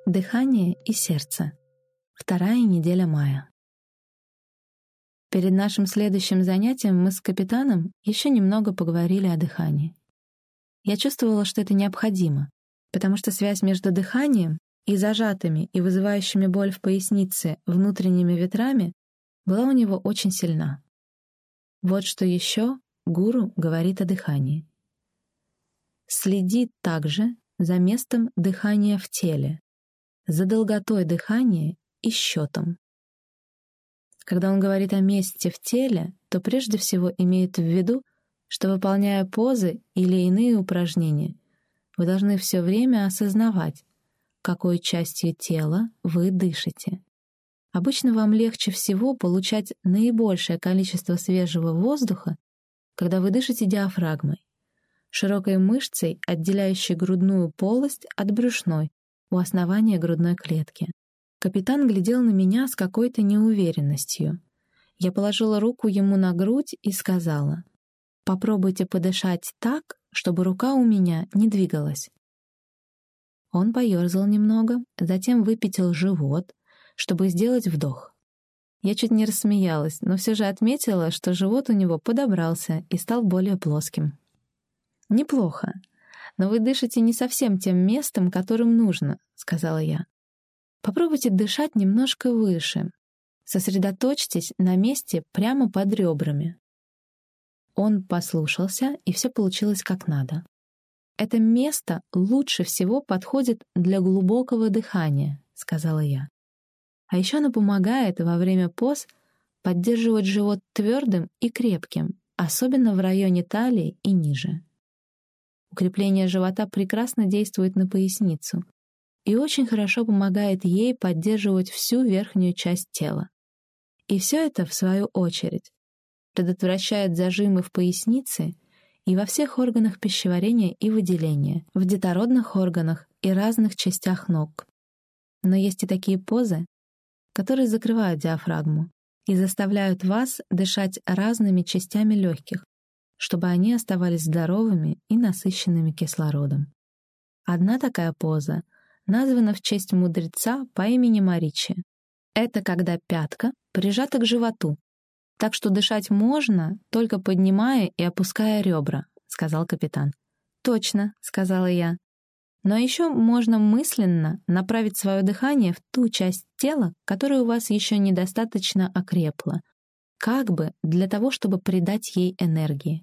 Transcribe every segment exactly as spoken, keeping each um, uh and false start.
Дыхание и сердце. Вторая неделя мая. Перед нашим следующим занятием мы с капитаном еще немного поговорили о дыхании. Я чувствовала, что это необходимо, потому что связь между дыханием и зажатыми и вызывающими боль в пояснице внутренними ветрами была у него очень сильна. Вот что еще гуру говорит о дыхании. Следи также за местом дыхания в теле, за долготой дыхания и счетом. Когда он говорит о месте в теле, то прежде всего имеет в виду, что, выполняя позы или иные упражнения, вы должны все время осознавать, какой частью тела вы дышите. Обычно вам легче всего получать наибольшее количество свежего воздуха, когда вы дышите диафрагмой, широкой мышцей, отделяющей грудную полость от брюшной, у основания грудной клетки. Капитан глядел на меня с какой-то неуверенностью. Я положила руку ему на грудь и сказала: «Попробуйте подышать так, чтобы рука у меня не двигалась». Он поёрзал немного, затем выпятил живот, чтобы сделать вдох. Я чуть не рассмеялась, но все же отметила, что живот у него подобрался и стал более плоским. «Неплохо. Но вы дышите не совсем тем местом, которым нужно», — сказала я. «Попробуйте дышать немножко выше. Сосредоточьтесь на месте прямо под ребрами». Он послушался, и все получилось как надо. «Это место лучше всего подходит для глубокого дыхания», — сказала я. «А еще оно помогает во время поз поддерживать живот твердым и крепким, особенно в районе талии и ниже. Укрепление живота прекрасно действует на поясницу и очень хорошо помогает ей поддерживать всю верхнюю часть тела. И все это, в свою очередь, предотвращает зажимы в пояснице и во всех органах пищеварения и выделения, в детородных органах и разных частях ног. Но есть и такие позы, которые закрывают диафрагму и заставляют вас дышать разными частями легких, чтобы они оставались здоровыми и насыщенными кислородом. Одна такая поза названа в честь мудреца по имени Маричи. Это когда пятка прижата к животу, так что дышать можно, только поднимая и опуская ребра, — сказал капитан. «Точно», — сказала я. «Но еще можно мысленно направить свое дыхание в ту часть тела, которая у вас еще недостаточно окрепла, как бы для того, чтобы придать ей энергии.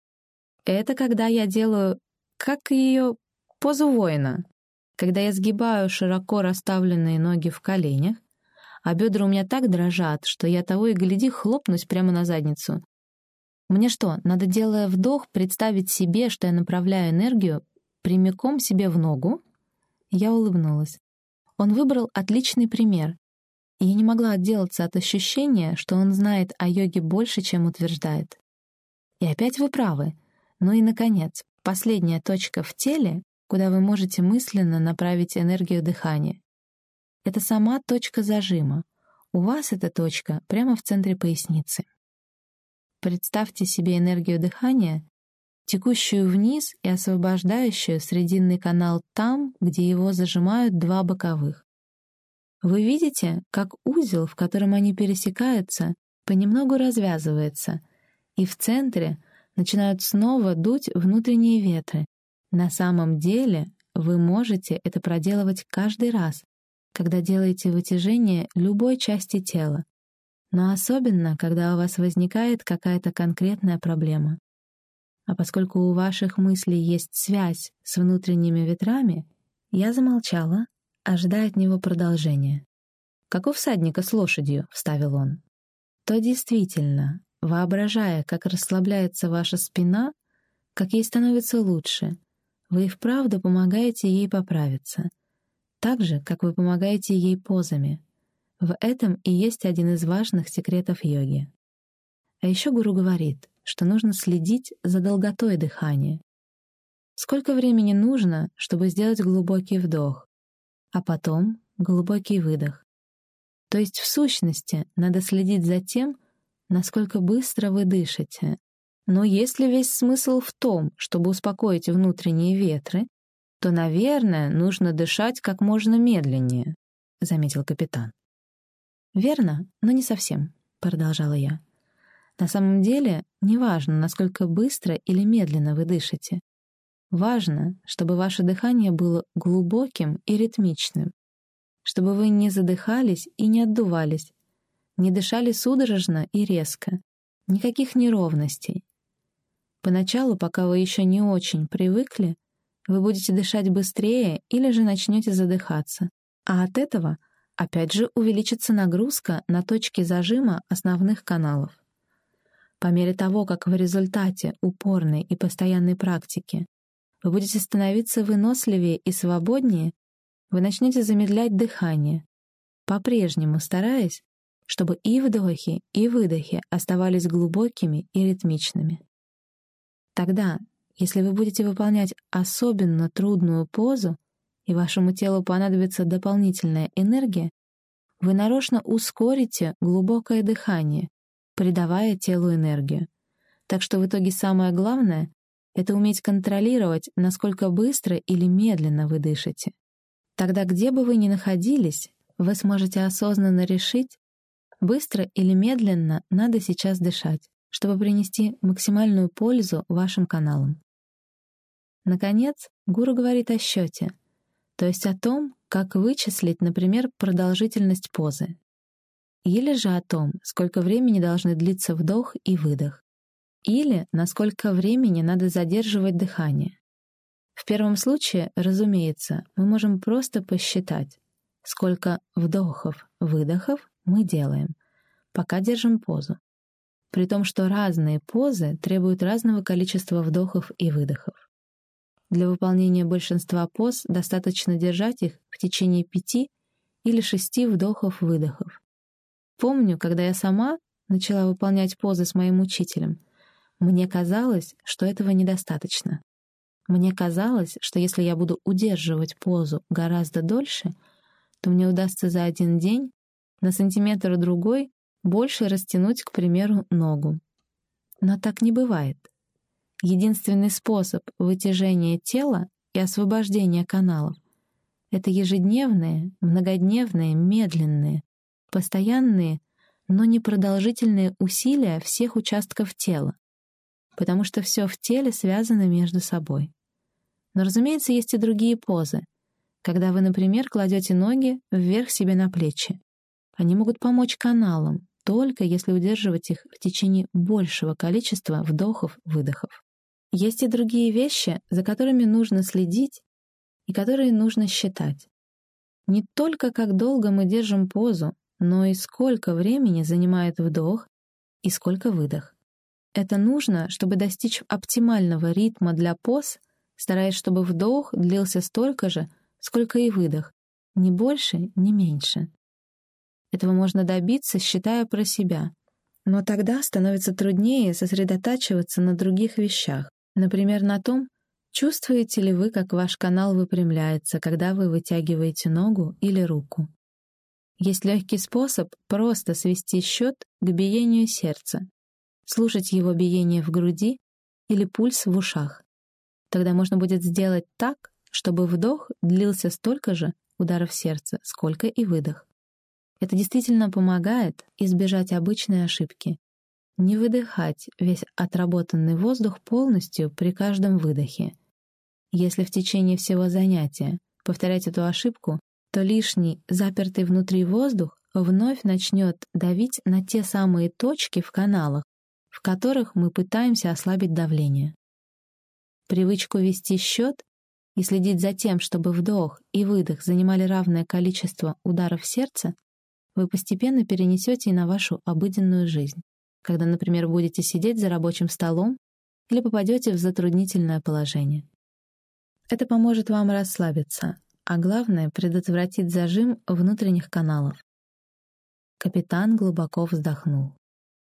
Это когда я делаю, как ее, позу воина, когда я сгибаю широко расставленные ноги в коленях, а бедра у меня так дрожат, что я того и гляди хлопнусь прямо на задницу. Мне что, надо, делая вдох, представить себе, что я направляю энергию прямиком себе в ногу?» Я улыбнулась. Он выбрал отличный пример, и я не могла отделаться от ощущения, что он знает о йоге больше, чем утверждает. И опять вы правы. Ну и, наконец, последняя точка в теле, куда вы можете мысленно направить энергию дыхания. Это сама точка зажима. У вас эта точка прямо в центре поясницы. Представьте себе энергию дыхания, текущую вниз и освобождающую срединный канал там, где его зажимают два боковых. Вы видите, как узел, в котором они пересекаются, понемногу развязывается, и в центре начинают снова дуть внутренние ветры. На самом деле вы можете это проделывать каждый раз, когда делаете вытяжение любой части тела, но особенно, когда у вас возникает какая-то конкретная проблема. А поскольку у ваших мыслей есть связь с внутренними ветрами, я замолчала, ожидая от него продолжения. «Как у всадника с лошадью», — вставил он. «То действительно, воображая, как расслабляется ваша спина, как ей становится лучше, вы и вправду помогаете ей поправиться, так же, как вы помогаете ей позами. В этом и есть один из важных секретов йоги». А еще гуру говорит, что нужно следить за долготой дыхания. Сколько времени нужно, чтобы сделать глубокий вдох, а потом глубокий выдох. То есть, в сущности, надо следить за тем, насколько быстро вы дышите. Но если весь смысл в том, чтобы успокоить внутренние ветры, то, наверное, нужно дышать как можно медленнее», — заметил капитан. «Верно, но не совсем», — продолжала я. «На самом деле, неважно, насколько быстро или медленно вы дышите. Важно, чтобы ваше дыхание было глубоким и ритмичным, чтобы вы не задыхались и не отдувались, не дышали судорожно и резко, никаких неровностей. Поначалу, пока вы еще не очень привыкли, вы будете дышать быстрее или же начнете задыхаться, а от этого опять же увеличится нагрузка на точки зажима основных каналов. По мере того, как в результате упорной и постоянной практики вы будете становиться выносливее и свободнее, вы начнете замедлять дыхание, по-прежнему стараясь, чтобы и вдохи, и выдохи оставались глубокими и ритмичными. Тогда, если вы будете выполнять особенно трудную позу, и вашему телу понадобится дополнительная энергия, вы нарочно ускорите глубокое дыхание, придавая телу энергию. Так что в итоге самое главное — это уметь контролировать, насколько быстро или медленно вы дышите. Тогда, где бы вы ни находились, вы сможете осознанно решить, быстро или медленно надо сейчас дышать, чтобы принести максимальную пользу вашим каналам. Наконец, гуру говорит о счете, то есть о том, как вычислить, например, продолжительность позы. Или же о том, сколько времени должны длиться вдох и выдох. Или на сколько времени надо задерживать дыхание. В первом случае, разумеется, мы можем просто посчитать, сколько вдохов-выдохов мы делаем, пока держим позу. При том, что разные позы требуют разного количества вдохов и выдохов. Для выполнения большинства поз достаточно держать их в течение пяти или шести вдохов-выдохов. Помню, когда я сама начала выполнять позы с моим учителем, мне казалось, что этого недостаточно. Мне казалось, что если я буду удерживать позу гораздо дольше, то мне удастся за один день на сантиметр-другой больше растянуть, к примеру, ногу. Но так не бывает. Единственный способ вытяжения тела и освобождения каналов — это ежедневные, многодневные, медленные, постоянные, но непродолжительные усилия всех участков тела, потому что все в теле связано между собой. Но, разумеется, есть и другие позы, когда вы, например, кладете ноги вверх себе на плечи. Они могут помочь каналам, только если удерживать их в течение большего количества вдохов-выдохов. Есть и другие вещи, за которыми нужно следить и которые нужно считать. Не только как долго мы держим позу, но и сколько времени занимает вдох и сколько выдох. Это нужно, чтобы достичь оптимального ритма для поз, стараясь, чтобы вдох длился столько же, сколько и выдох, ни больше, ни меньше. Этого можно добиться, считая про себя. Но тогда становится труднее сосредотачиваться на других вещах. Например, на том, чувствуете ли вы, как ваш канал выпрямляется, когда вы вытягиваете ногу или руку. Есть легкий способ просто свести счет к биению сердца, слушать его биение в груди или пульс в ушах. Тогда можно будет сделать так, чтобы вдох длился столько же ударов сердца, сколько и выдох. Это действительно помогает избежать обычной ошибки. Не выдыхать весь отработанный воздух полностью при каждом выдохе. Если в течение всего занятия повторять эту ошибку, то лишний, запертый внутри воздух вновь начнет давить на те самые точки в каналах, в которых мы пытаемся ослабить давление. Привычку вести счет и следить за тем, чтобы вдох и выдох занимали равное количество ударов сердца, вы постепенно перенесете и на вашу обыденную жизнь, когда, например, будете сидеть за рабочим столом или попадете в затруднительное положение. Это поможет вам расслабиться, а главное — предотвратит зажим внутренних каналов. Капитан глубоко вздохнул.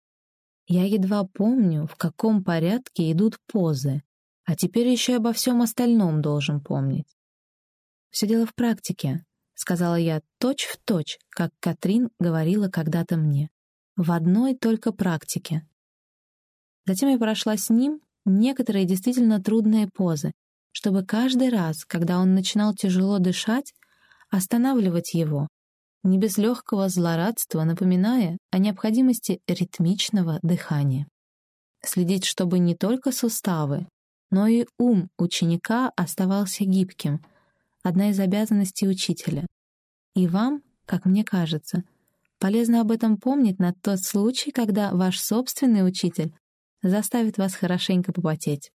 Я едва помню, в каком порядке идут позы, а теперь еще и обо всем остальном должен помнить. «Все дело в практике», — сказала я точь-в-точь, как Катрин говорила когда-то мне. В одной только практике. Затем я прошла с ним некоторые действительно трудные позы, чтобы каждый раз, когда он начинал тяжело дышать, останавливать его, не без легкого злорадства напоминая о необходимости ритмичного дыхания. Следить, чтобы не только суставы, но и ум ученика оставался гибким — одна из обязанностей учителя. И вам, как мне кажется, полезно об этом помнить на тот случай, когда ваш собственный учитель заставит вас хорошенько попотеть.